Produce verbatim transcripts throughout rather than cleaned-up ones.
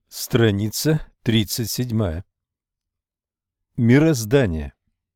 Страница тридцать семь. Мироздание.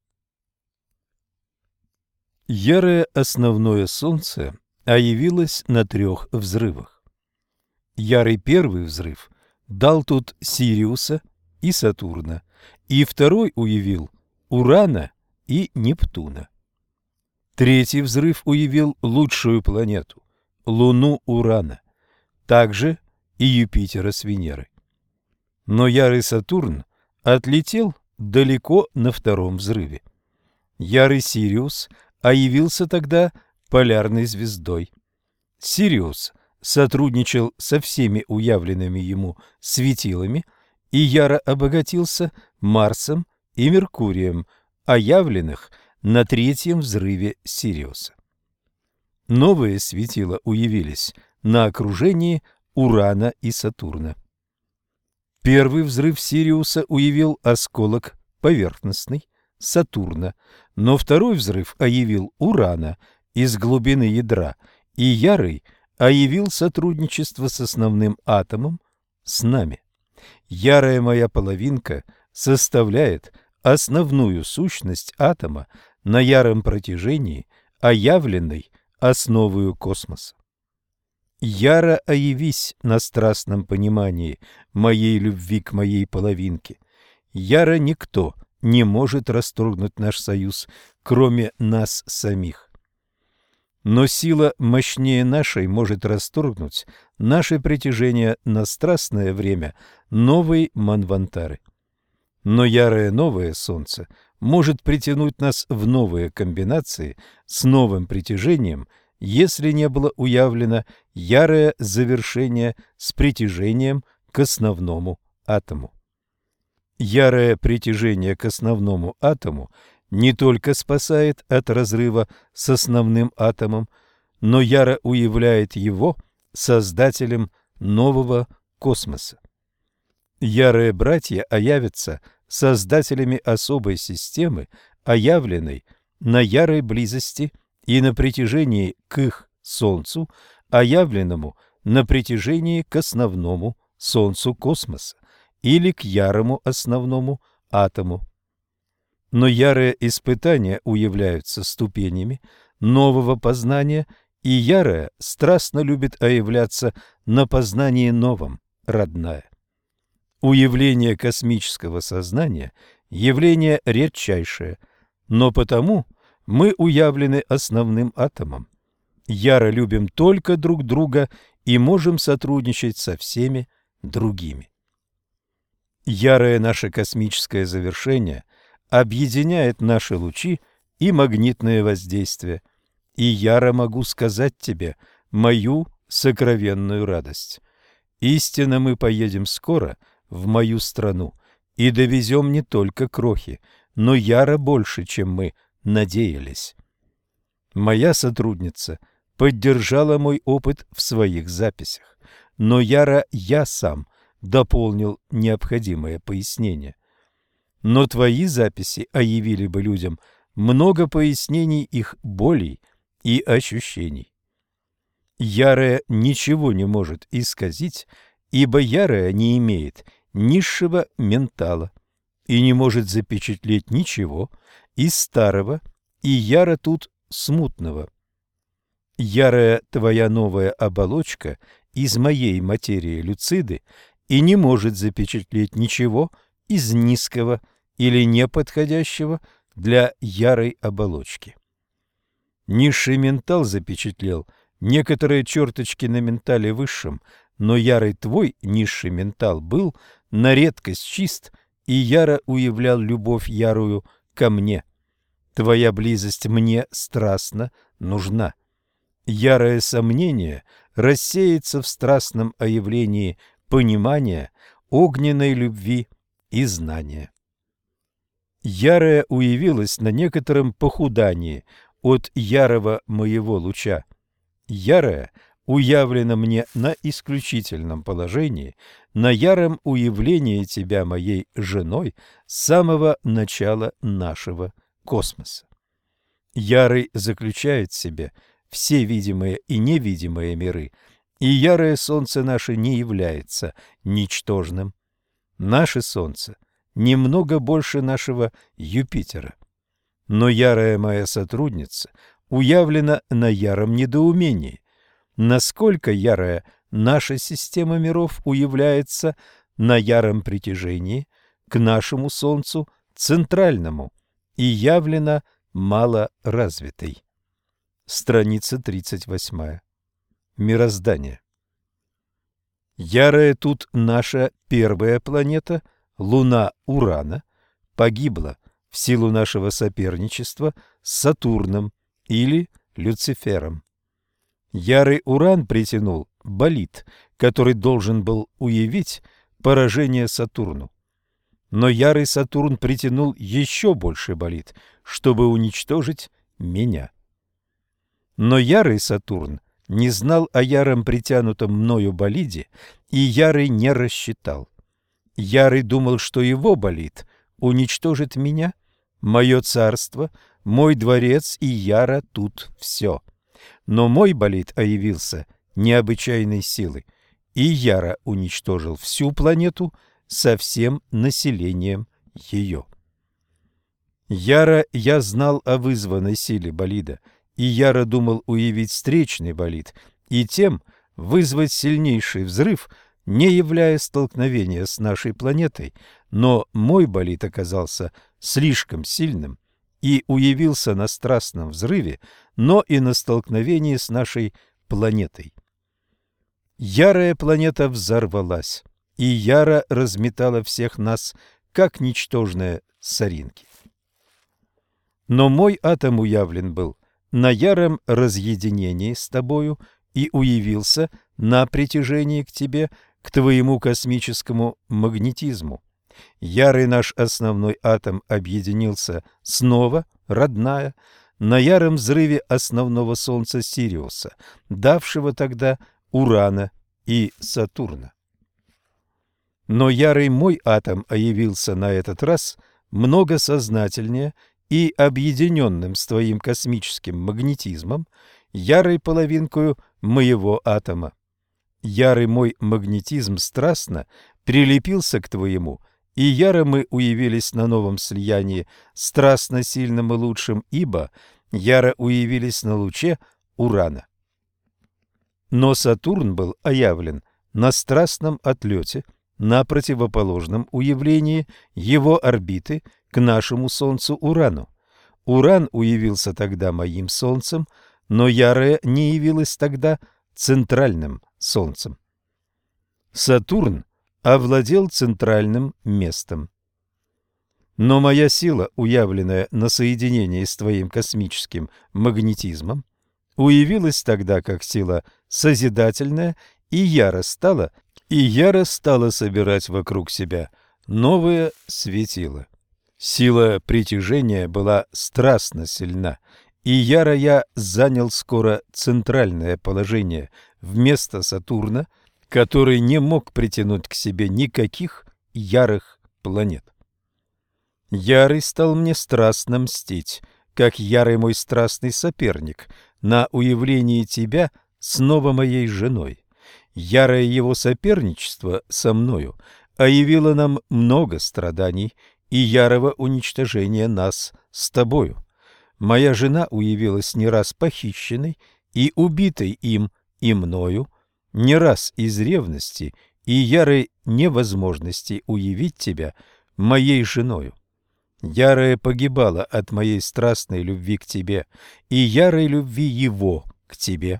Ярое основное солнце явилось на трех взрывах. Ярый первый взрыв дал тут Сириуса и Сатурна, и второй уявил Урана и Нептуна. Третий взрыв уявил лучшую планету – Луну Урана, также и Юпитера с Венерой. Но ярый Сатурн отлетел далеко на втором взрыве. Ярый Сириус явился тогда полярной звездой. Сириус сотрудничал со всеми уявленными ему светилами и яро обогатился Марсом и Меркурием, оявленных на третьем взрыве Сириуса. Новые светила уявились на окружении Урана и Сатурна. Первый взрыв Сириуса уявил осколок поверхностный Сатурна, но второй взрыв оявил Урана из глубины ядра, и ярый оявил сотрудничество с основным атомом с нами. Ярая моя половинка составляет основную сущность атома на яром протяжении, оявленной основою космоса. Яро оявись на страстном понимании моей любви к моей половинке. Яро никто не может расторгнуть наш союз, кроме нас самих. Но сила мощнее нашей может расторгнуть наше притяжение на страстное время новой Манвантары. Но ярое новое солнце может притянуть нас в новые комбинации с новым притяжением, если не было уявлено ярое завершение с притяжением к основному атому. Ярое притяжение к основному атому не только спасает от разрыва с основным атомом, но яро уявляет его создателем нового космоса. Ярые братья оявятся создателями особой системы, оявленной на ярой близости и на притяжении к их Солнцу, оявленному на притяжении к основному Солнцу космоса или к ярому основному атому. Но ярые испытания уявляются ступенями нового познания, и ярая страстно любит оявляться на познании новом, родная. Уявление космического сознания – явление редчайшее, но потому мы уявлены основным атомом. Яро любим только друг друга и можем сотрудничать со всеми другими. Ярое наше космическое завершение объединяет наши лучи и магнитное воздействие, и яро могу сказать тебе мою сокровенную радость. Истинно мы поедем скоро в мою страну и довезем не только крохи, но яро больше, чем мы надеялись. Моя сотрудница поддержала мой опыт в своих записях, но яро я сам дополнил необходимое пояснение. Но твои записи оявили бы людям много пояснений их болей и ощущений. Ярое ничего не может исказить, ибо ярое не имеет низшего ментала и не может запечатлеть ничего из старого, и яро тут смутного. Ярая твоя новая оболочка из моей материи люциды и не может запечатлеть ничего из низкого или неподходящего для ярой оболочки. Низший ментал запечатлел некоторые черточки на ментале высшем, но ярый твой низший ментал был на редкость чист и яро уявлял любовь ярую ко мне. Твоя близость мне страстно нужна. Ярое сомнение рассеется в страстном оявлении понимания, огненной любви и знания. Ярое уявилось на некотором похудании от ярого моего луча. Ярое уявлено мне на исключительном положении, на яром уявлении тебя моей женой с самого начала нашего космоса. Ярый заключает в себе все видимые и невидимые миры и ярое солнце наше не является ничтожным. Наше солнце немного больше нашего Юпитера. Но ярая моя сотрудница уявлена на яром недоумении. Насколько ярая наша система миров уявляется на яром притяжении к нашему Солнцу центральному и явлена малоразвитой. Страница тридцать восемь. Мироздание. Ярая тут наша первая планета, Луна Урана, погибла в силу нашего соперничества с Сатурном или Люцифером. Ярый Уран притянул болид, который должен был уявить поражение Сатурну. Но ярый Сатурн притянул еще больше болид, чтобы уничтожить меня. Но ярый Сатурн не знал о яром притянутом мною болиде, и ярый не рассчитал. Ярый думал, что его болид уничтожит меня, мое царство, мой дворец и яро тут все. Но мой болид оявился необычайной силой, и яро уничтожил всю планету со всем населением ее. Яро я знал о вызванной силе болида, и яро думал уявить встречный болид и тем вызвать сильнейший взрыв, не являя столкновения с нашей планетой, но мой болид оказался слишком сильным и уявился на страстном взрыве, но и на столкновении с нашей планетой. Ярая планета взорвалась, и яро разметала всех нас, как ничтожные соринки. Но мой атом уявлен был на яром разъединении с тобою и уявился на притяжении к тебе, к твоему космическому магнетизму. Ярый наш основной атом объединился снова, родная, на яром взрыве основного Солнца Сириуса, давшего тогда Урана и Сатурна. Но ярый мой атом оявился на этот раз много сознательнее и объединенным с твоим космическим магнетизмом, ярой половинкою моего атома. Ярый мой магнетизм страстно прилепился к твоему, и яро мы уявились на новом слиянии страстно сильным и лучшим, ибо яро уявились на луче Урана. Но Сатурн был оявлен на страстном отлете, на противоположном уявлении его орбиты к нашему Солнцу Урану. Уран уявился тогда моим Солнцем, но ярое не явилось тогда центральным Солнцем. Сатурн овладел центральным местом. Но моя сила, уявленная на соединении с твоим космическим магнетизмом, уявилась тогда как сила созидательная, и яро стала, и яро стала собирать вокруг себя новое светило. Сила притяжения была страстно сильна, и яро я занял скоро центральное положение вместо Сатурна, который не мог притянуть к себе никаких ярых планет. Ярый стал мне страстно мстить, как ярый мой страстный соперник, на уявлении тебя снова моей женой. Ярое его соперничество со мною оявило нам много страданий и ярого уничтожения нас с тобою. Моя жена уявилась не раз похищенной и убитой им и мною, не раз из ревности и ярой невозможности уявить тебя моей женою. Ярая погибала от моей страстной любви к тебе и ярой любви его к тебе.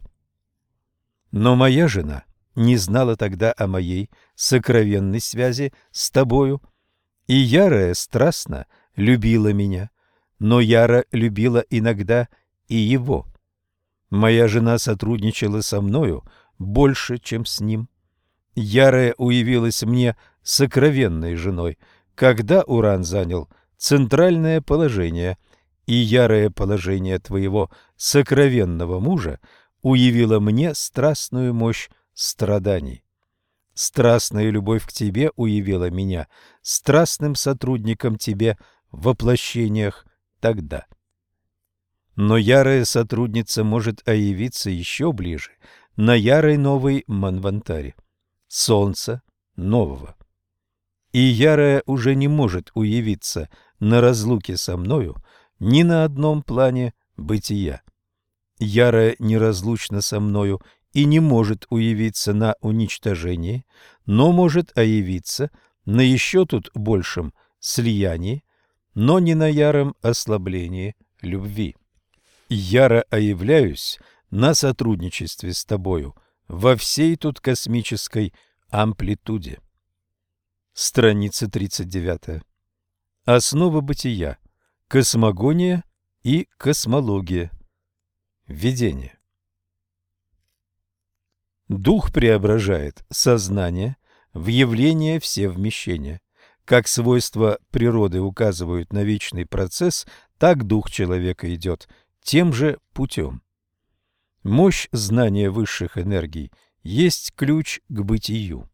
Но моя жена не знала тогда о моей сокровенной связи с тобою, и ярая страстно любила меня, но яро любила иногда и его. Моя жена сотрудничала со мною больше, чем с ним. Ярая уявилась мне сокровенной женой, когда Уран занял центральное положение, и ярое положение твоего сокровенного мужа уявило мне страстную мощь страданий. Страстная любовь к тебе уявила меня страстным сотрудником тебе в воплощениях тогда. Но ярая сотрудница может оявиться еще ближе на ярой новой Манвантаре, солнца нового. И ярое уже не может уявиться на разлуке со мною ни на одном плане бытия. Ярое неразлучно со мною и не может уявиться на уничтожении, но может оявиться на еще тут большем слиянии, но не на яром ослаблении любви. Яро оявляюсь на сотрудничестве с тобою во всей тут космической амплитуде. Страница тридцать девятая. Основа бытия. Космогония и космология. Введение. Дух преображает сознание в явление всевмещения. Как свойства природы указывают на вечный процесс, так дух человека идет тем же путем. Мощь знания высших энергий есть ключ к бытию.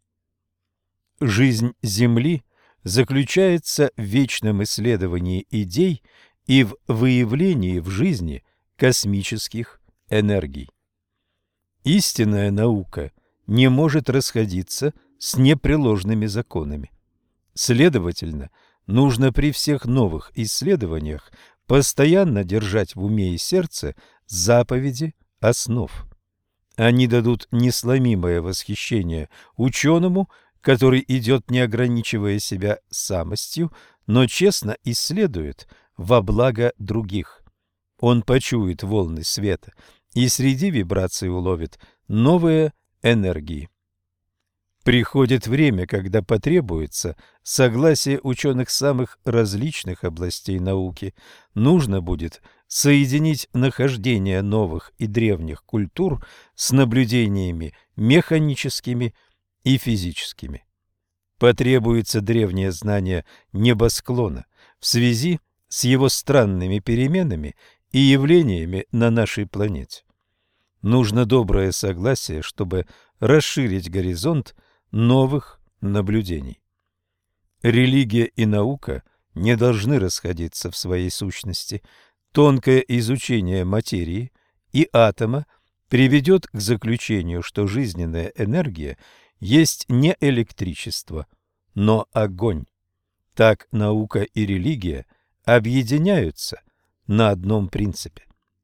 Жизнь Земли заключается в вечном исследовании идей и в выявлении в жизни космических энергий. Истинная наука не может расходиться с непреложными законами. Следовательно, нужно при всех новых исследованиях постоянно держать в уме и сердце заповеди основ. Они дадут несломимое восхищение ученому, который идет, не ограничивая себя самостью, но честно исследует во благо других. Он почует волны света и среди вибраций уловит новые энергии. Приходит время, когда потребуется согласие ученых самых различных областей науки. Нужно будет соединить нахождение новых и древних культур с наблюдениями механическими и физическими. Потребуется древнее знание небосклона в связи с его странными переменами и явлениями на нашей планете. Нужно доброе согласие, чтобы расширить горизонт новых наблюдений. Религия и наука не должны расходиться в своей сущности. Тонкое изучение материи и атома приведет к заключению, что жизненная энергия есть не электричество, но огонь. Так наука и религия объединяются на одном принципе.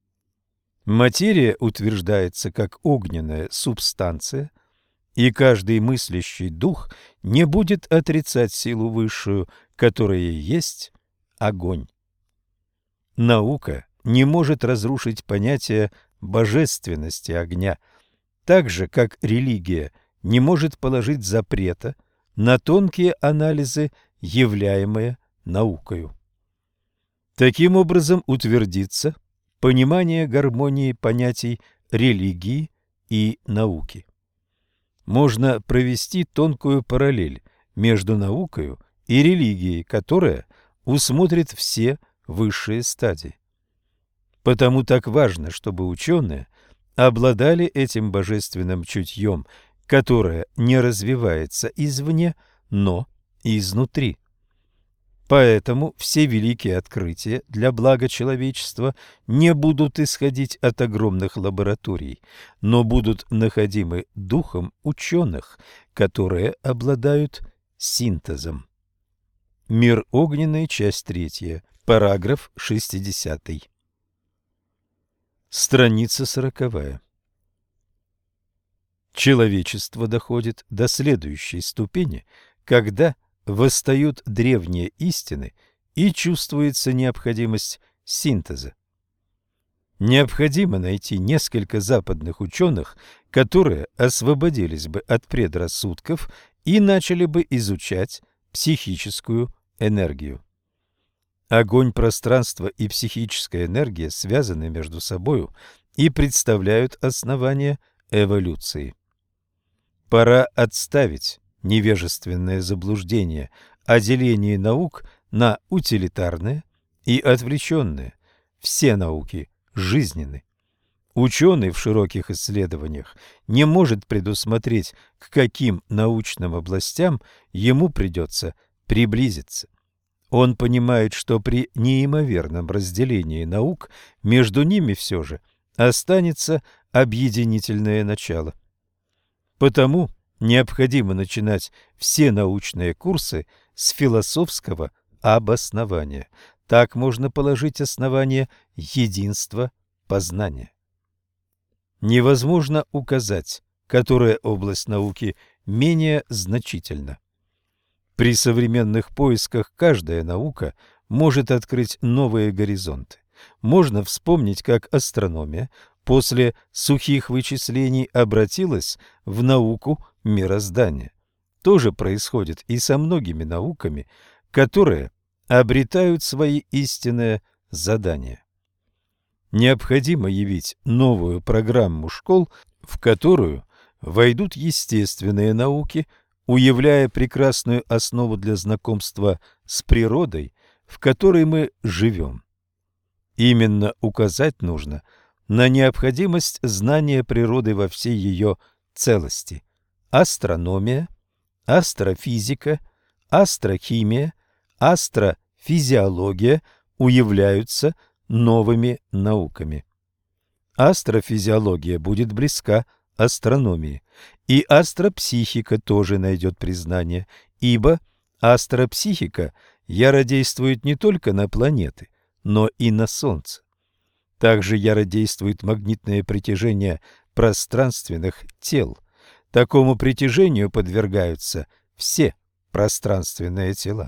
Материя утверждается как огненная субстанция, и каждый мыслящий дух не будет отрицать силу высшую, которая есть огонь. Наука не может разрушить понятие божественности огня, так же, как религия не может положить запрета на тонкие анализы, являемые наукою. Таким образом утвердится понимание гармонии понятий религии и науки. Можно провести тонкую параллель между наукою и религией, которая усмотрит все высшие стадии. Потому так важно, чтобы ученые обладали этим божественным чутьем, которое не развивается извне, но изнутри. Поэтому все великие открытия для блага человечества не будут исходить от огромных лабораторий, но будут находимы духом ученых, которые обладают синтезом. Мир огненный, часть третья, параграф шестидесятый. Страница сороковая. Человечество доходит до следующей ступени, когда восстают древние истины и чувствуется необходимость синтеза. Необходимо найти несколько западных ученых, которые освободились бы от предрассудков и начали бы изучать психическую энергию. Огонь пространства и психическая энергия связаны между собою и представляют основание эволюции. Пора отставить невежественное заблуждение о делении наук на утилитарные и отвлеченные. Все науки жизненны. Ученый в широких исследованиях не может предусмотреть, к каким научным областям ему придется приблизиться. Он понимает, что при неимоверном разделении наук между ними все же останется объединительное начало. Потому необходимо начинать все научные курсы с философского обоснования. Так можно положить основание единства познания. Невозможно указать, которая область науки менее значительна. При современных поисках каждая наука может открыть новые горизонты. Можно вспомнить, как астрономия после сухих вычислений обратилась в науку мироздания. То же происходит и со многими науками, которые обретают свои истинные задания. Необходимо явить новую программу школ, в которую войдут естественные науки, уявляя прекрасную основу для знакомства с природой, в которой мы живем. Именно указать нужно на необходимость знания природы во всей ее целости. Астрономия, астрофизика, астрохимия, астрофизиология уявляются новыми науками. Астрофизиология будет близка астрономии, и астропсихика тоже найдет признание, ибо астропсихика яродействует не только на планеты, но и на Солнце. Также яродействует магнитное притяжение пространственных тел. Такому притяжению подвергаются все пространственные тела.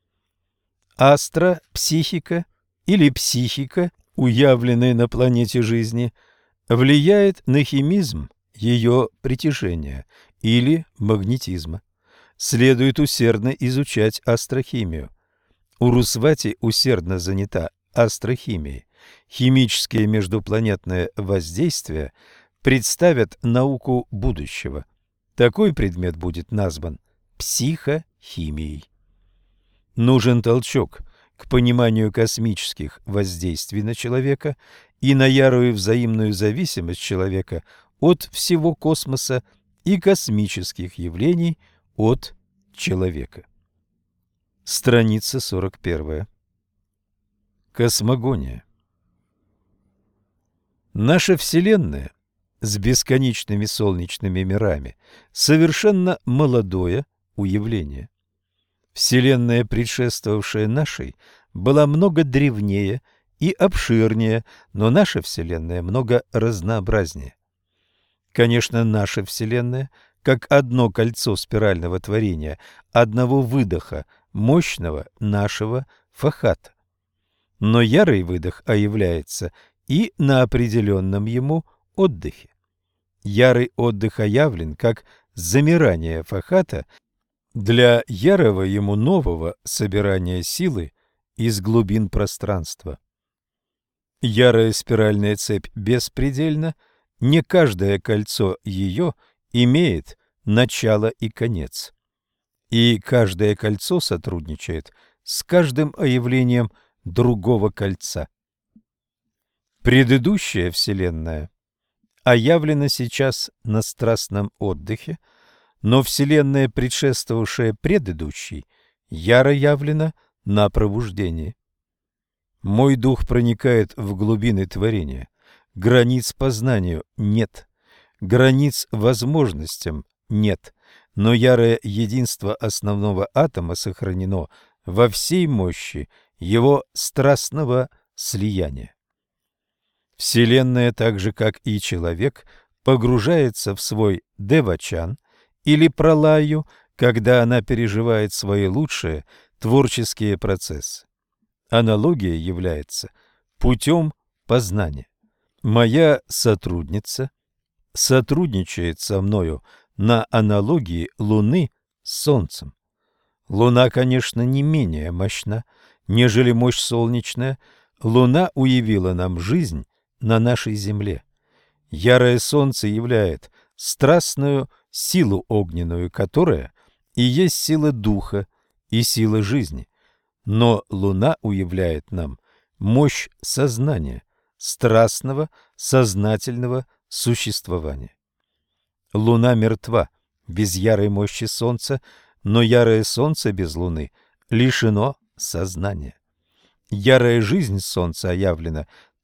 Астропсихика или психика, уявленная на планете жизни, влияет на химизм ее притяжения или магнетизма. Следует усердно изучать астрохимию. Урусвати усердно занята астрохимией. Химические междупланетные воздействия представят науку будущего. Такой предмет будет назван психохимией. Нужен толчок к пониманию космических воздействий на человека и на ярую взаимную зависимость человека от всего космоса и космических явлений от человека. Страница сорок первая. Космогония. Наша Вселенная с бесконечными солнечными мирами совершенно молодое уявление. Вселенная, предшествовавшая нашей, была много древнее и обширнее, но наша Вселенная много разнообразнее. Конечно, наша Вселенная, как одно кольцо спирального творения, одного выдоха мощного нашего Фахата. Но ярый выдох является и на определенном ему отдыхе. Ярый отдых явлен как замирание Фахата для ярого ему нового собирания силы из глубин пространства. Ярая спиральная цепь беспредельна, не каждое кольцо ее имеет начало и конец. И каждое кольцо сотрудничает с каждым явлением другого кольца. Предыдущая Вселенная оявлена сейчас на страстном отдыхе, но Вселенная, предшествовавшая предыдущей, яро явлена на пробуждении. Мой дух проникает в глубины творения. Границ познанию нет, границ возможностям нет, но ярое единство основного атома сохранено во всей мощи его страстного слияния. Вселенная, так же как и человек, погружается в свой девачан или пралаю, когда она переживает свои лучшие творческие процессы. Аналогия является путем познания. Моя сотрудница сотрудничает со мною на аналогии Луны с Солнцем. Луна, конечно, не менее мощна, нежели мощь солнечная. Луна уявила нам жизнь на нашей земле. Ярое солнце являет страстную силу огненную, которая и есть сила духа и сила жизни. Но Луна уявляет нам мощь сознания, страстного, сознательного существования. Луна мертва без ярой мощи Солнца, но ярое Солнце без Луны лишено сознания. Ярая жизнь Солнца явлена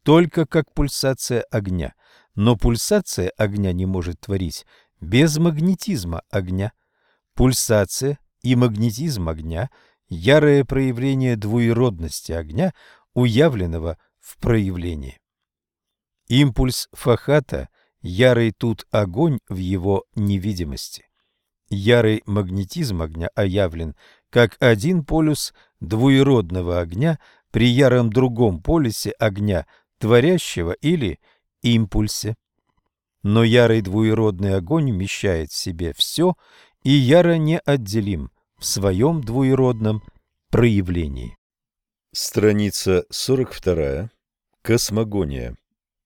только как пульсация огня, но пульсация огня не может творить без магнетизма огня. Пульсация и магнетизм огня – ярое проявление двуеродности огня, уявленного в проявлении. Импульс Фахата – ярый тут огонь в его невидимости. Ярый магнетизм огня оявлен как один полюс двуеродного огня при яром другом полюсе огня, творящего или импульсе. Но ярый двуеродный огонь вмещает в себе все и яро неотделим в своем двуеродном проявлении. Страница сорок вторая. Космогония.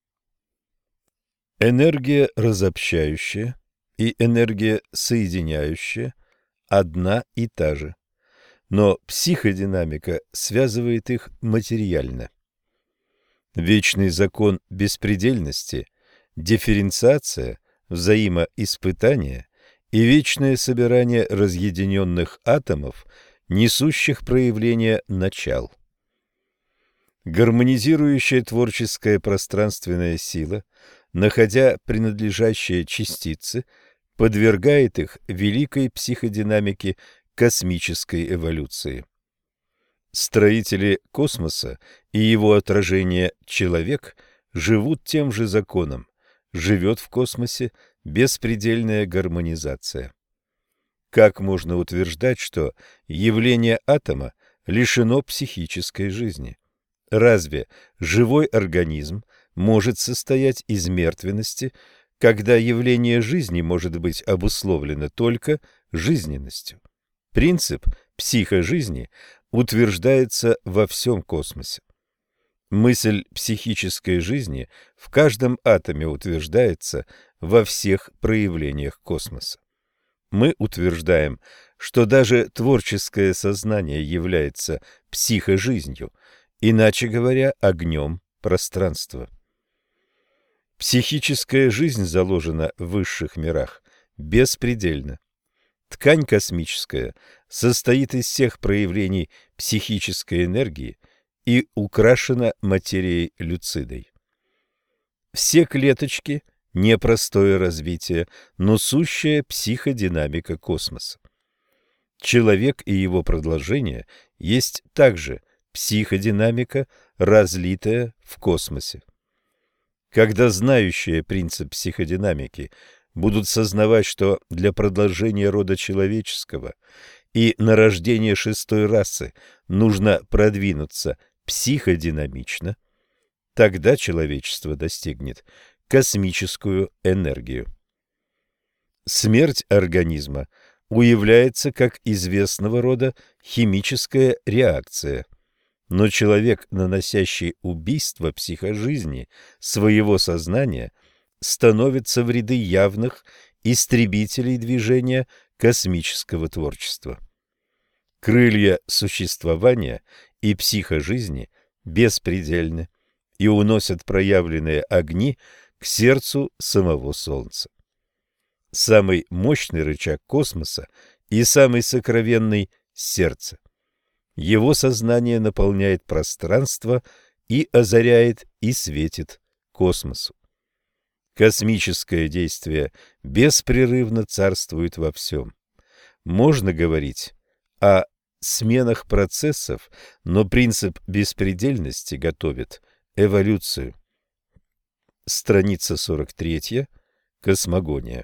Энергия разобщающая и энергия соединяющая одна и та же, но психодинамика связывает их материально. Вечный закон беспредельности, дифференциация, взаимоиспытание и вечное собирание разъединенных атомов, несущих проявление начал. Гармонизирующая творческая пространственная сила, находя принадлежащие частицы, подвергает их великой психодинамике космической эволюции. Строители космоса и его отражение человек живут тем же законом, живет в космосе беспредельная гармонизация. Как можно утверждать, что явление атома лишено психической жизни? Разве живой организм может состоять из мертвенности, когда явление жизни может быть обусловлено только жизненностью? Принцип психожизни утверждается во всем космосе. Мысль психической жизни в каждом атоме утверждается во всех проявлениях космоса. Мы утверждаем, что даже творческое сознание является психожизнью, иначе говоря, огнем пространства. Психическая жизнь заложена в высших мирах беспредельно. Ткань космическая состоит из всех проявлений психической энергии и украшена материей люцидой. Все клеточки – непростое развитие, но сущая психодинамика космоса. Человек и его продолжение есть также психодинамика, разлитая в космосе. Когда знающие принцип психодинамики будут сознавать, что для продолжения рода человеческого и нарождения шестой расы нужно продвинуться психодинамично, тогда человечество достигнет космическую энергию. Смерть организма уявляется как известного рода химическая реакция, но человек, наносящий убийство психожизни своего сознания, становится в ряды явных истребителей движения космического творчества. Крылья существования и психожизни беспредельны и уносят проявленные огни к сердцу самого Солнца. Самый мощный рычаг космоса и самый сокровенный – сердце. Его сознание наполняет пространство и озаряет и светит космосу. Космическое действие беспрерывно царствует во всем. Можно говорить о сменах процессов, но принцип беспредельности готовит эволюцию. Страница сорок третья. Космогония.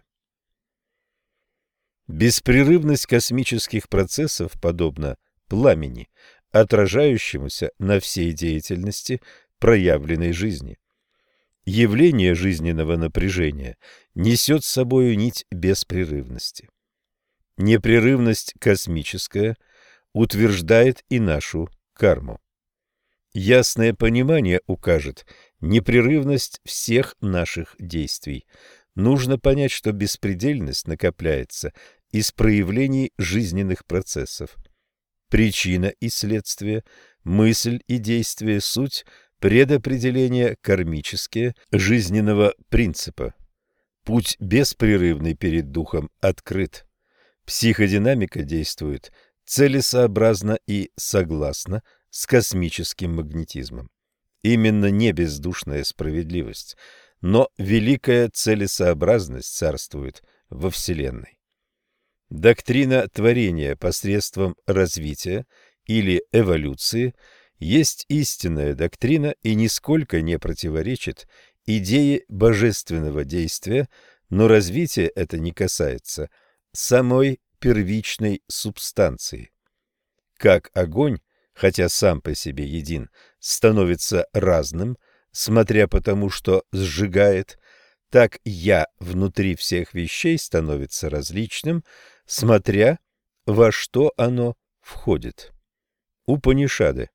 Беспрерывность космических процессов подобна пламени, отражающемуся на всей деятельности проявленной жизни. Явление жизненного напряжения несет с собою нить беспрерывности. Непрерывность космическая утверждает и нашу карму. Ясное понимание укажет непрерывность всех наших действий. Нужно понять, что беспредельность накопляется из проявлений жизненных процессов. Причина и следствие, мысль и действие – суть предопределения кармические жизненного принципа. Путь беспрерывный перед духом открыт. Психодинамика действует целесообразно и согласно с космическим магнетизмом. именно не бездушная справедливость, но великая целесообразность царствует во Вселенной. Доктрина творения посредством развития или эволюции есть истинная доктрина и нисколько не противоречит идее божественного действия, но развитие это не касается самой первичной субстанции. Как огонь, хотя сам по себе един, становится разным, смотря по тому, что сжигает, так «я» внутри всех вещей становится различным, смотря во что оно входит. Упанишады.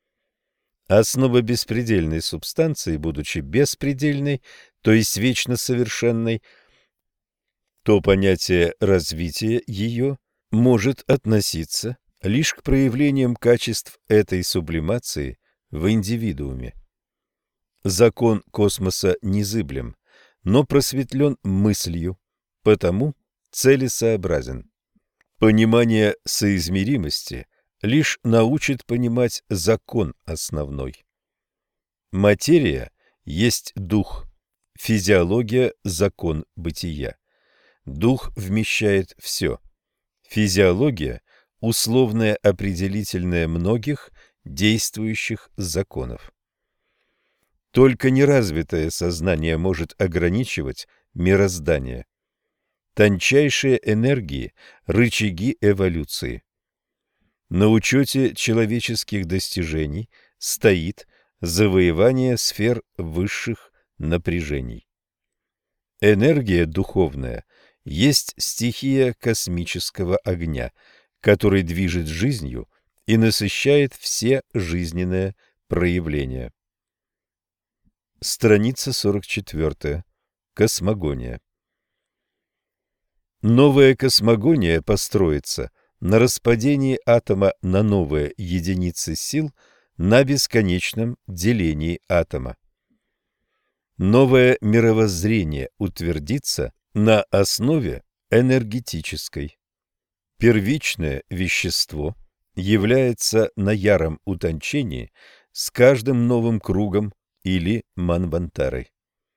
Основа беспредельной субстанции, будучи беспредельной, то есть вечно совершенной, то понятие развития ее может относиться лишь к проявлениям качеств этой сублимации в индивидууме. Закон космоса незыблем, но просветлен мыслью, потому целесообразен. Понимание соизмеримости лишь научит понимать закон основной. Материя есть дух, физиология – закон бытия. Дух вмещает все. Физиология – условное определительное многих действующих законов. Только неразвитое сознание может ограничивать мироздание. Тончайшие энергии – рычаги эволюции. На учете человеческих достижений стоит завоевание сфер высших напряжений. Энергия духовная есть стихия космического огня, который движет жизнью и насыщает все жизненные проявления. Страница сорок четыре. Космогония. Новая космогония построится на распадении атома на новые единицы сил на бесконечном делении атома. Новое мировоззрение утвердится на основе энергетической. Первичное вещество является на яром утончении с каждым новым кругом или манвантарой.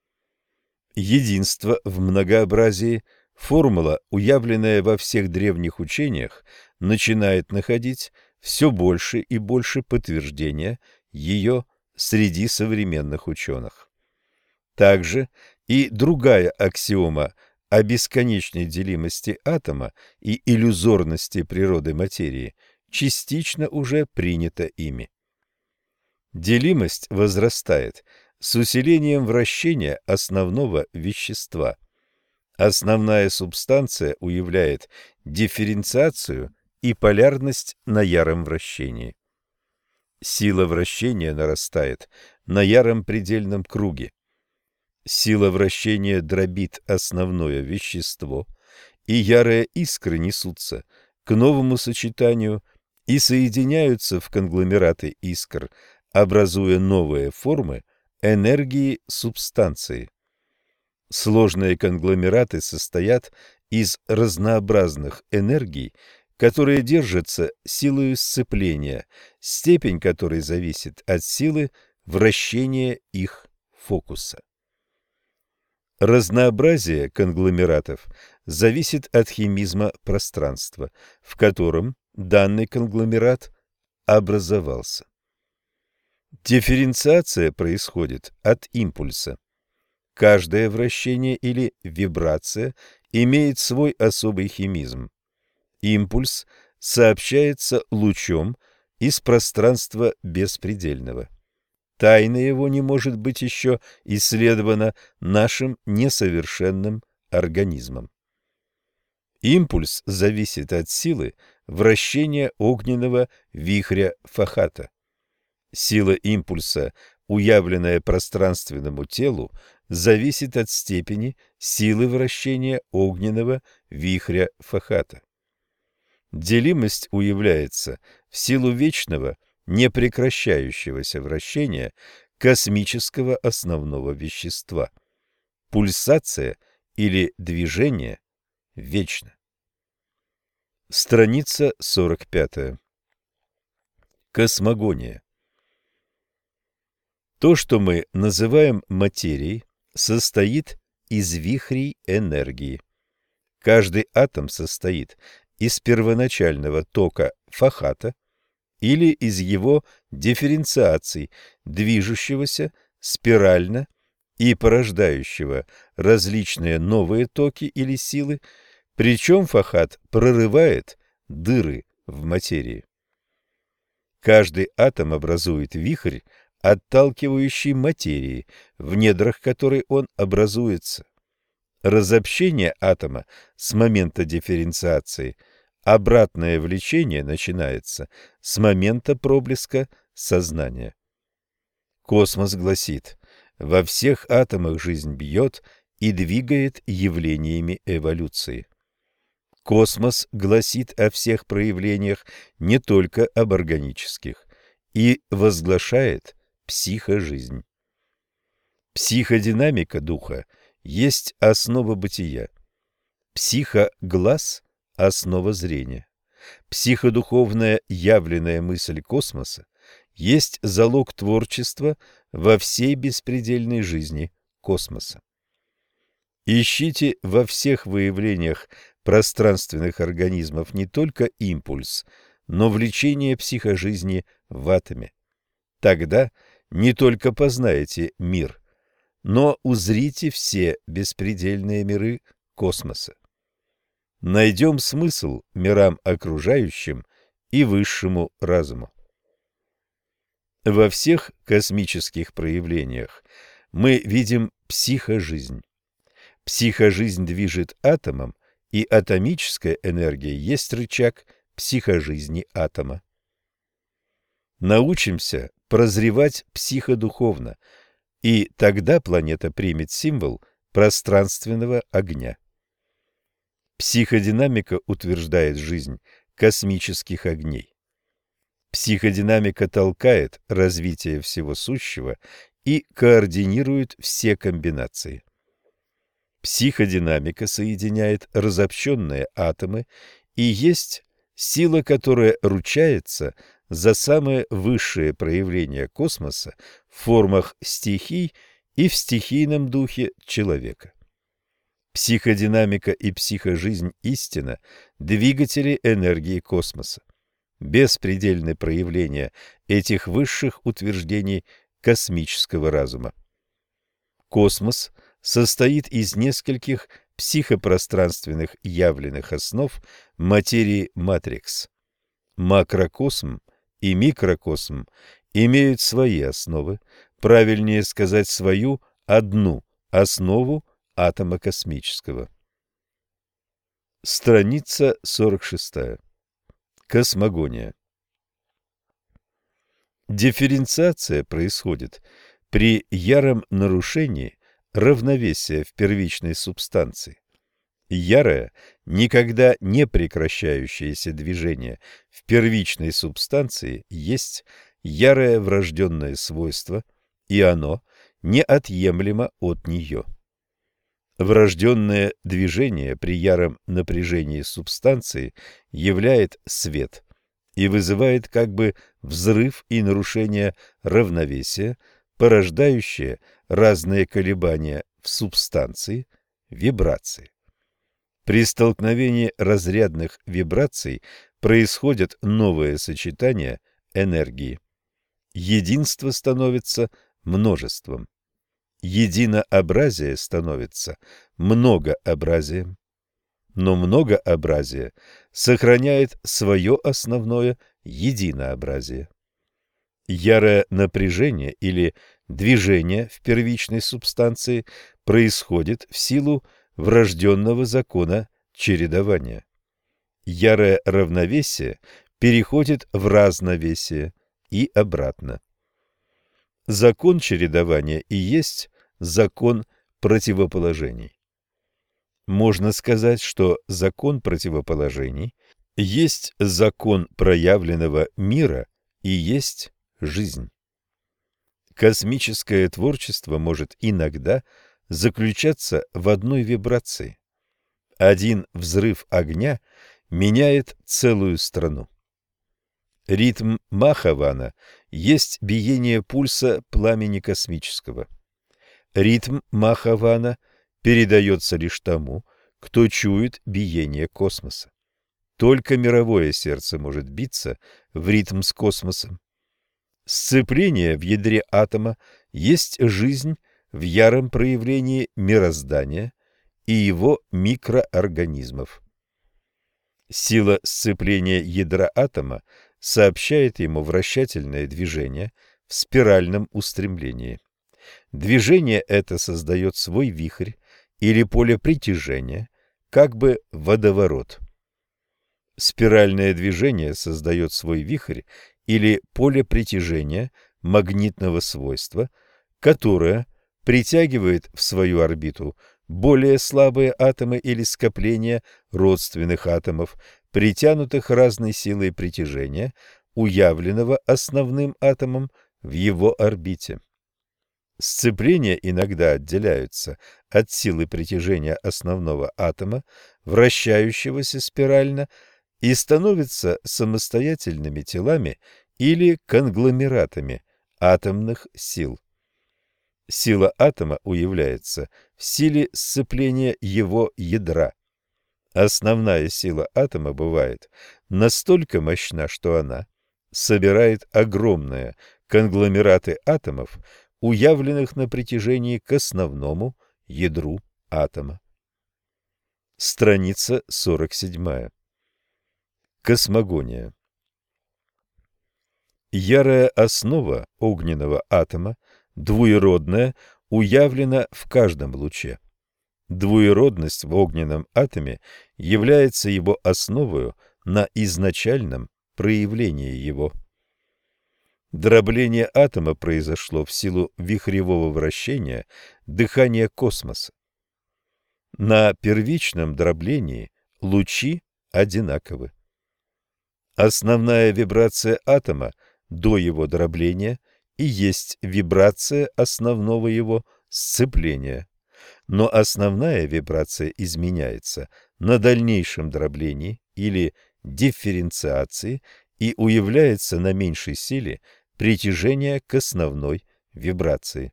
Единство в многообразии, формула, уявленная во всех древних учениях, начинает находить все больше и больше подтверждения ее среди современных ученых. Также и другая аксиома о бесконечной делимости атома и иллюзорности природы материи частично уже принята ими. Делимость возрастает с усилением вращения основного вещества. Основная субстанция уявляет дифференциацию и полярность на яром вращении. Сила вращения нарастает на яром предельном круге. Сила вращения дробит основное вещество, и ярые искры несутся к новому сочетанию и соединяются в конгломераты искр, образуя новые формы энергии субстанции. Сложные конгломераты состоят из разнообразных энергий, которые держатся силою сцепления, степень которой зависит от силы вращения их фокуса. Разнообразие конгломератов зависит от химизма пространства, в котором данный конгломерат образовался. Дифференциация происходит от импульса. Каждое вращение или вибрация имеет свой особый химизм. Импульс сообщается лучом из пространства беспредельного. Тайна его не может быть еще исследована нашим несовершенным организмом. Импульс зависит от силы вращения огненного вихря Фахата. Сила импульса, уявленная пространственному телу, зависит от степени силы вращения огненного вихря Фахата. Делимость уявляется в силу вечного, непрекращающегося вращения космического основного вещества. Пульсация или движение вечно. Страница сорок пять. Космогония. То, что мы называем материей, состоит из вихрей энергии. Каждый атом состоит из первоначального тока фахата или из его дифференциаций, движущегося спирально и порождающего различные новые токи или силы, причем фахат прорывает дыры в материи. Каждый атом образует вихрь, отталкивающий материи, в недрах которой он образуется. Разобщение атома с момента дифференциации, обратное влечение начинается с момента проблеска сознания. Космос гласит: во всех атомах жизнь бьет и двигает явлениями эволюции. Космос гласит о всех проявлениях, не только об органических, и возглашает психожизнь. Психодинамика духа есть основа бытия. Психоглаз – основа зрения. Психодуховная явленная мысль космоса есть залог творчества во всей беспредельной жизни космоса. Ищите во всех выявлениях пространственных организмов не только импульс, но влечение психожизни в атоме. Тогда не только познаете мир, но узрите все беспредельные миры космоса. Найдем смысл мирам окружающим и высшему разуму. Во всех космических проявлениях мы видим психожизнь. Психожизнь движет атомом, и атомическая энергия есть рычаг психожизни атома. Научимся прозревать психодуховно, и тогда планета примет символ пространственного огня. Психодинамика утверждает жизнь космических огней. Психодинамика толкает развитие всего сущего и координирует все комбинации. Психодинамика соединяет разобщенные атомы и есть сила, которая ручается за самые высшие проявления космоса в формах стихий и в стихийном духе человека. Психодинамика и психожизнь истина – двигатели энергии космоса. Беспредельны проявления этих высших утверждений космического разума. Космос состоит из нескольких психопространственных явленных основ материи матрикс. Макрокосм и микрокосм имеют свои основы, правильнее сказать, свою одну основу атома космического. Страница сорок шесть. Космогония. Дифференциация происходит при яром нарушении равновесия в первичной субстанции. Ярое, никогда не прекращающееся движение в первичной субстанции есть ярое врожденное свойство, и оно неотъемлемо от нее. Врожденное движение при яром напряжении субстанции являет свет и вызывает как бы взрыв и нарушение равновесия, порождающее разные колебания в субстанции, вибрации. При столкновении разрядных вибраций происходят новые сочетания энергии. Единство становится множеством. Единообразие становится многообразием. Но многообразие сохраняет свое основное единообразие. Ярое напряжение или движение в первичной субстанции происходит в силу врожденного закона чередования. Ярое равновесие переходит в разновесие и обратно. Закон чередования и есть закон противоположений. Можно сказать, что закон противоположений есть закон проявленного мира и есть жизнь. Космическое творчество может иногда заключаться в одной вибрации. Один взрыв огня меняет целую страну. Ритм Махавана есть биение пульса пламени космического. Ритм Махавана передается лишь тому, кто чует биение космоса. Только мировое сердце может биться в ритм с космосом. Сцепление в ядре атома есть жизнь в яром проявлении мироздания и его микроорганизмов. Сила сцепления ядра атома сообщает ему вращательное движение в спиральном устремлении. Движение это создает свой вихрь или поле притяжения, как бы водоворот. Спиральное движение создает свой вихрь или поле притяжения магнитного свойства, которое притягивает в свою орбиту более слабые атомы или скопления родственных атомов, притянутых разной силой притяжения, уявленного основным атомом в его орбите. Сцепления иногда отделяются от силы притяжения основного атома, вращающегося спирально, и становятся самостоятельными телами или конгломератами атомных сил. Сила атома уявляется в силе сцепления его ядра. Основная сила атома бывает настолько мощна, что она собирает огромные конгломераты атомов, уявленных на притяжении к основному ядру атома. Страница сорок семь. Космогония. Ярая основа огненного атома, двуеродная, уявлена в каждом луче. Двуеродность в огненном атоме является его основою на изначальном проявлении его. Дробление атома произошло в силу вихревого вращения дыхания космоса. На первичном дроблении лучи одинаковы. Основная вибрация атома до его дробления и есть вибрация основного его сцепления. Но основная вибрация изменяется на дальнейшем дроблении или дифференциации и уявляется на меньшей силе притяжения к основной вибрации.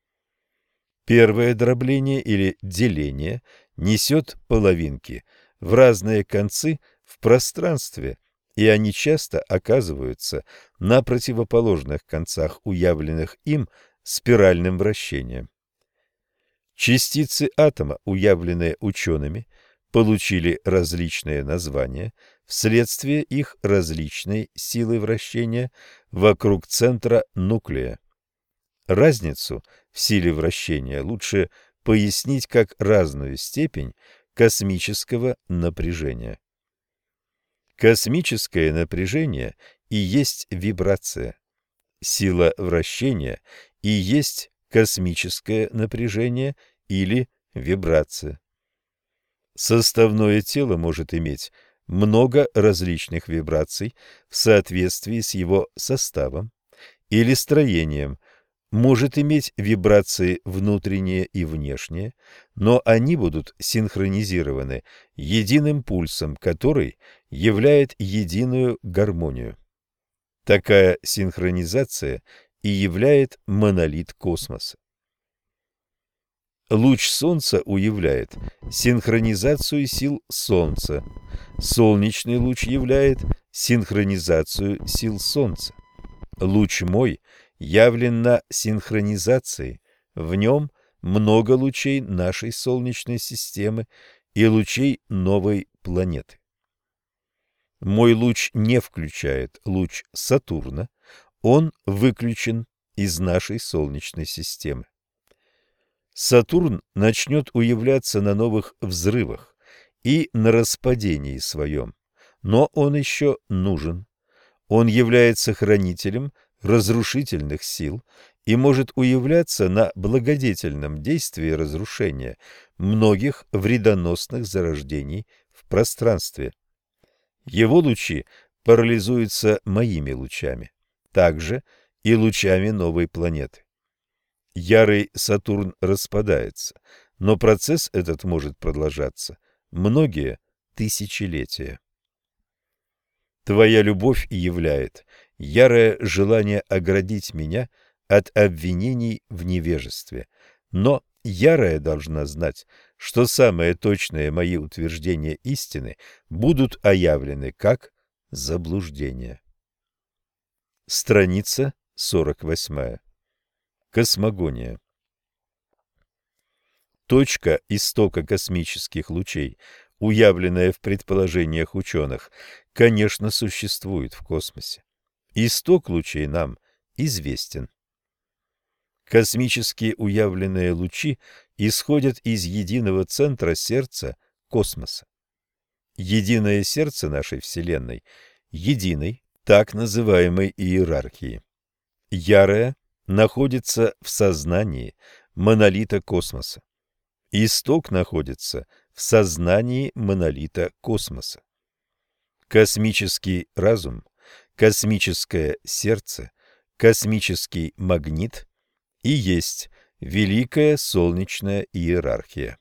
Первое дробление или деление несет половинки в разные концы в пространстве, и они часто оказываются на противоположных концах, уявленных им спиральным вращением. Частицы атома, уявленные учеными, получили различные названия вследствие их различной силы вращения вокруг центра нуклея. Разницу в силе вращения лучше пояснить как разную степень космического напряжения. Космическое напряжение и есть вибрация. Сила вращения и есть космическое напряжение или вибрация. Составное тело может иметь много различных вибраций в соответствии с его составом или строением, может иметь вибрации внутренние и внешние, но они будут синхронизированы единым пульсом, который являет единую гармонию. Такая синхронизация и являет монолит космоса. Луч Солнца уявляет синхронизацию сил Солнца. Солнечный луч являет синхронизацию сил Солнца. Луч мой явлен на синхронизации, в нем много лучей нашей Солнечной системы и лучей новой планеты. Мой луч не включает луч Сатурна, он выключен из нашей Солнечной системы. Сатурн начнет уявляться на новых взрывах и на распадении своем, но он еще нужен. Он является хранителем разрушительных сил и может уявляться на благодетельном действии разрушения многих вредоносных зарождений в пространстве. Его лучи парализуются моими лучами, также и лучами новой планеты. Ярый Сатурн распадается, но процесс этот может продолжаться многие тысячелетия. Твоя любовь являет ярое желание оградить меня от обвинений в невежестве, но ярая должна знать, что самые точные мои утверждения истины будут оявлены как заблуждение. Страница сорок восемь. Космогония. Точка истока космических лучей, уявленная в предположениях ученых, конечно, существует в космосе. Исток лучей нам известен. Космические уявленные лучи исходят из единого центра сердца космоса. Единое сердце нашей Вселенной – единой, так называемой иерархии. Ярое находится в сознании монолита космоса. Исток находится в сознании монолита космоса. Космический разум, космическое сердце, космический магнит и есть великая солнечная иерархия.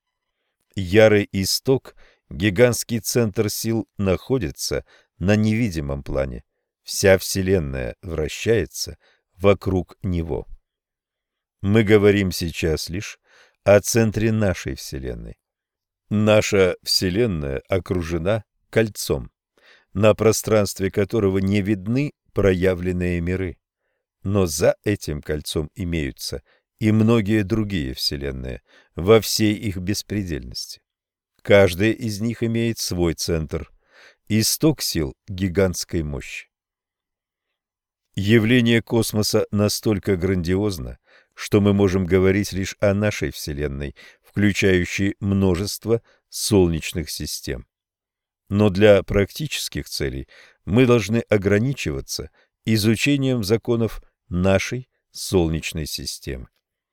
Ярый исток, гигантский центр сил, находится на невидимом плане. Вся Вселенная вращается вокруг него. Мы говорим сейчас лишь о центре нашей Вселенной. Наша Вселенная окружена кольцом, на пространстве которого не видны проявленные миры. Но за этим кольцом имеются и многие другие вселенные во всей их беспредельности. Каждая из них имеет свой центр, исток сил гигантской мощи. Явление космоса настолько грандиозно, что мы можем говорить лишь о нашей Вселенной, включающей множество солнечных систем. Но для практических целей мы должны ограничиваться изучением законов нашей Солнечной системы.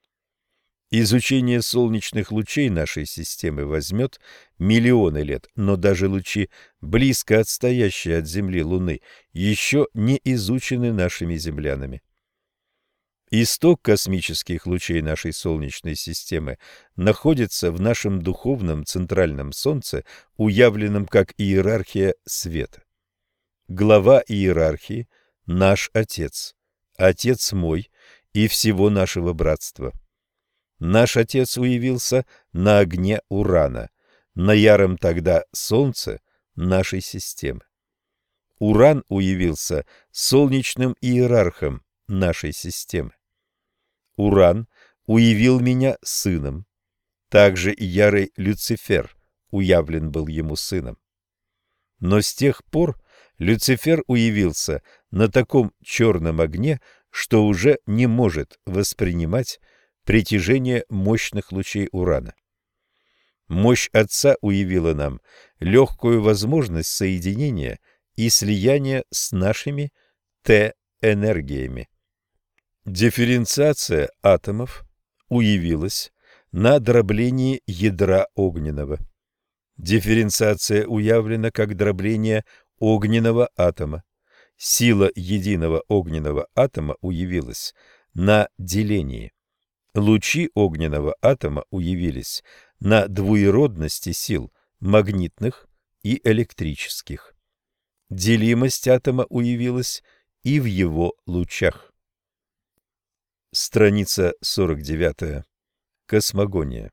Изучение солнечных лучей нашей системы возьмет миллионы лет, но даже лучи, близко отстоящие от Земли Луны, еще не изучены нашими землянами. Исток космических лучей нашей Солнечной системы находится в нашем духовном центральном Солнце, уявленном как иерархия света. Глава иерархии – наш Отец, Отец мой и всего нашего братства. Наш Отец уявился на огне Урана, на яром тогда Солнце нашей системы. Уран уявился солнечным иерархом нашей системы. Уран уявил меня сыном. Также и ярый Люцифер уявлен был ему сыном. Но с тех пор Люцифер уявился на таком черном огне, что уже не может воспринимать притяжение мощных лучей Урана. Мощь Отца уявила нам легкую возможность соединения и слияния с нашими Т-энергиями. Дифференциация атомов уявилась на дроблении ядра огненного. Дифференциация уявлена как дробление огненного атома. Сила единого огненного атома уявилась на делении. Лучи огненного атома уявились на двуеродности сил магнитных и электрических. Делимость атома уявилась и в его лучах. Страница сорок девять. Космогония.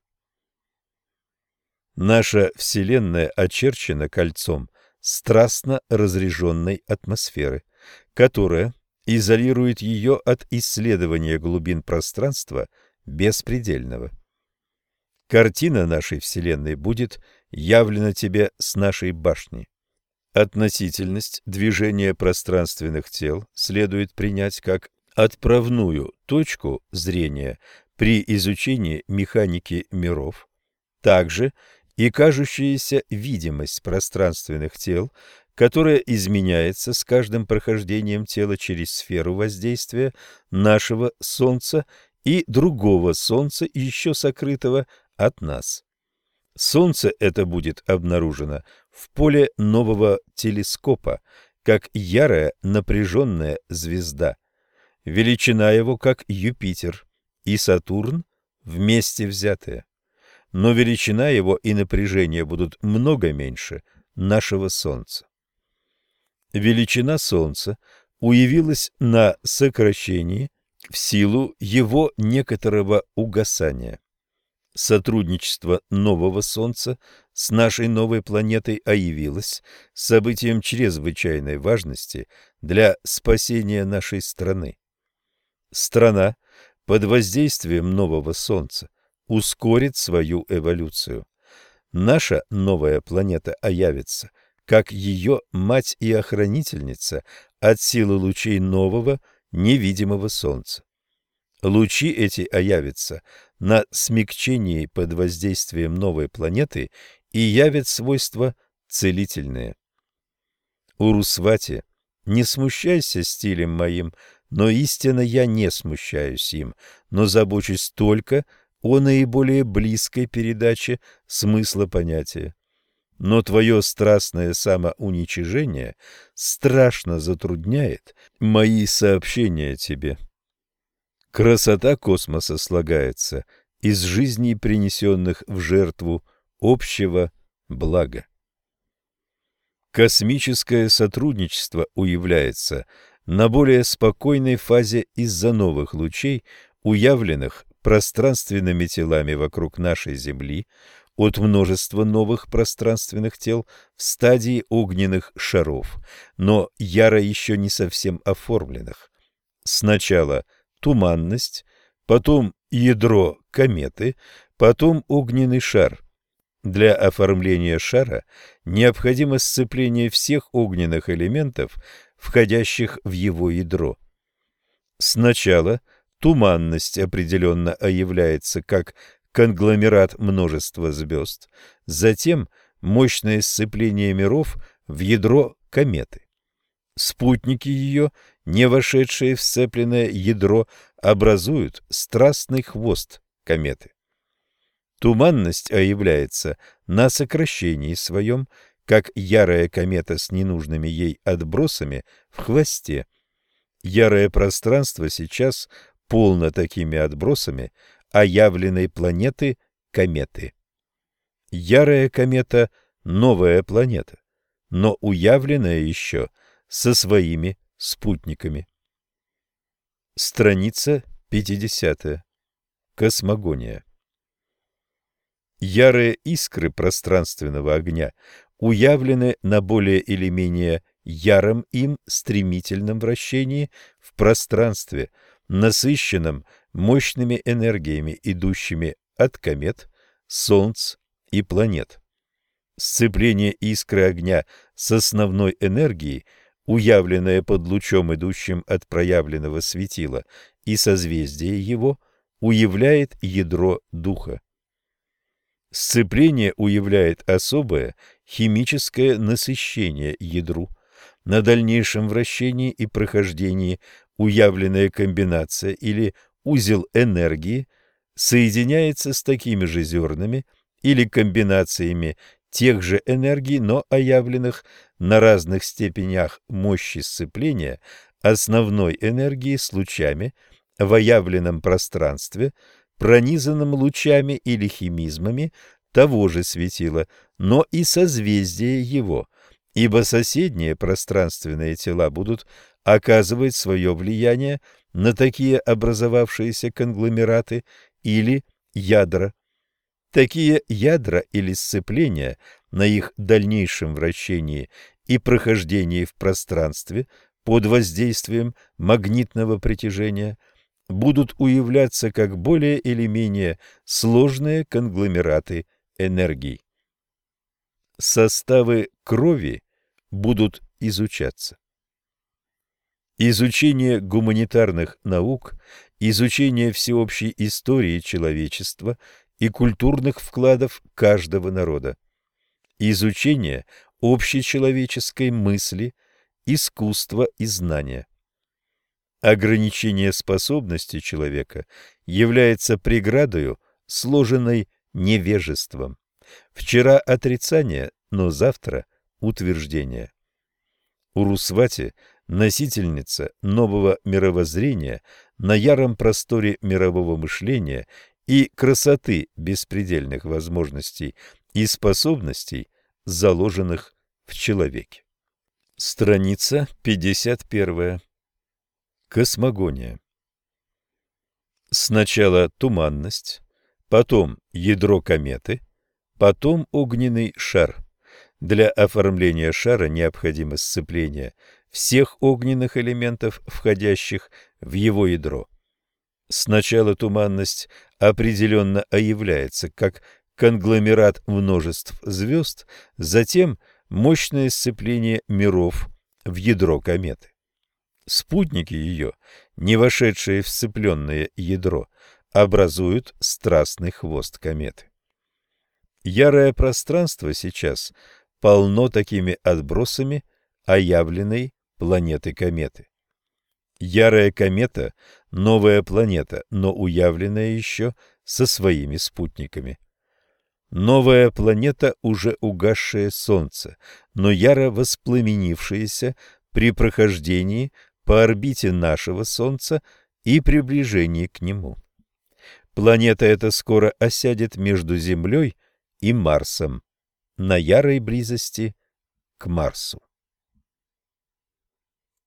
Наша Вселенная очерчена кольцом страстно разряженной атмосферы, которая изолирует ее от исследования глубин пространства беспредельного. Картина нашей Вселенной будет явлена тебе с нашей башни. Относительность движения пространственных тел следует принять как отправную точку зрения при изучении механики миров. Также и кажущаяся видимость пространственных тел, которая изменяется с каждым прохождением тела через сферу воздействия нашего Солнца и другого Солнца, еще сокрытого от нас. Солнце это будет обнаружено в поле нового телескопа, как ярая напряженная звезда. Величина его как Юпитер и Сатурн вместе взятые. Но величина его и напряжение будут много меньше нашего Солнца. Величина Солнца уявилась на сокращении в силу его некоторого угасания. Сотрудничество нового Солнца с нашей новой планетой явилось событием чрезвычайной важности для спасения нашей страны. Страна под воздействием нового Солнца ускорит свою эволюцию. Наша новая планета явится как ее мать и охранительница от силы лучей нового невидимого Солнца. Лучи эти явятся на смягчении под воздействием новой планеты и явят свойства целительные. Урусвати, не смущайся стилем моим, но истинно я не смущаюсь им, но забочусь только о наиболее близкой передаче смысла понятия. Но твое страстное самоуничижение страшно затрудняет мои сообщения тебе. Красота космоса слагается из жизней, принесенных в жертву общего блага. Космическое сотрудничество уявляется на более спокойной фазе из-за новых лучей, уявленных пространственными телами вокруг нашей Земли, от множества новых пространственных тел в стадии огненных шаров, но яро еще не совсем оформленных. Сначала туманность, потом ядро кометы, потом огненный шар. Для оформления шара необходимо сцепление всех огненных элементов, входящих в его ядро. Сначала туманность определенно является как конгломерат множества звезд, затем мощное сцепление миров в ядро кометы. Спутники ее, не вошедшие в сцепленное ядро, образуют страстный хвост кометы. Туманность является на сокращении своем, как ярая комета с ненужными ей отбросами в хвосте. Ярое пространство сейчас полно такими отбросами оявленной планеты кометы. Ярая комета — новая планета, но уявленная еще со своими спутниками. Страница пятидесятая. Космогония. Ярые искры пространственного огня уявлены на более или менее яром им стремительном вращении в пространстве, насыщенном мощными энергиями, идущими от комет, солнц и планет. Сцепление искры огня с основной энергией, уявленное под лучом, идущим от проявленного светила, и созвездие его, уявляет ядро духа. Сцепление уявляет особое химическое насыщение ядру. На дальнейшем вращении и прохождении уявленная комбинация или узел энергии соединяется с такими же зернами или комбинациями тех же энергий, но оявленных на разных степенях мощи сцепления основной энергии с лучами в оявленном пространстве, пронизанным лучами или химизмами того же светила, но и созвездия его, ибо соседние пространственные тела будут оказывать свое влияние на такие образовавшиеся конгломераты или ядра. Такие ядра или сцепления на их дальнейшем вращении и прохождении в пространстве под воздействием магнитного притяжения будут уявляться как более или менее сложные конгломераты энергий. Составы крови будут изучаться. Изучение гуманитарных наук, изучение всеобщей истории человечества и культурных вкладов каждого народа, изучение общечеловеческой мысли, искусства и знания. Ограничение способностей человека является преградою, сложенной невежеством. Вчера отрицание, но завтра утверждение. Урусвати, носительница нового мировоззрения на яром просторе мирового мышления и красоты беспредельных возможностей и способностей, заложенных в человеке. Страница пятьдесят первая. Космогония. Сначала туманность, потом ядро кометы, потом огненный шар. Для оформления шара необходимо сцепление всех огненных элементов, входящих в его ядро. Сначала туманность определенно является как конгломерат множеств звезд, затем мощное сцепление миров в ядро кометы. Спутники ее, не вошедшие в сцепленное ядро, образуют страстный хвост кометы. Ярое пространство сейчас полно такими отбросами оявленной планеты кометы. Ярая комета – новая планета, но уявленная еще со своими спутниками. Новая планета – уже угасшее Солнце, но яро воспламенившееся при прохождении по орбите нашего Солнца и приближении к нему. Планета эта скоро осядет между Землей и Марсом, на ярой близости к Марсу.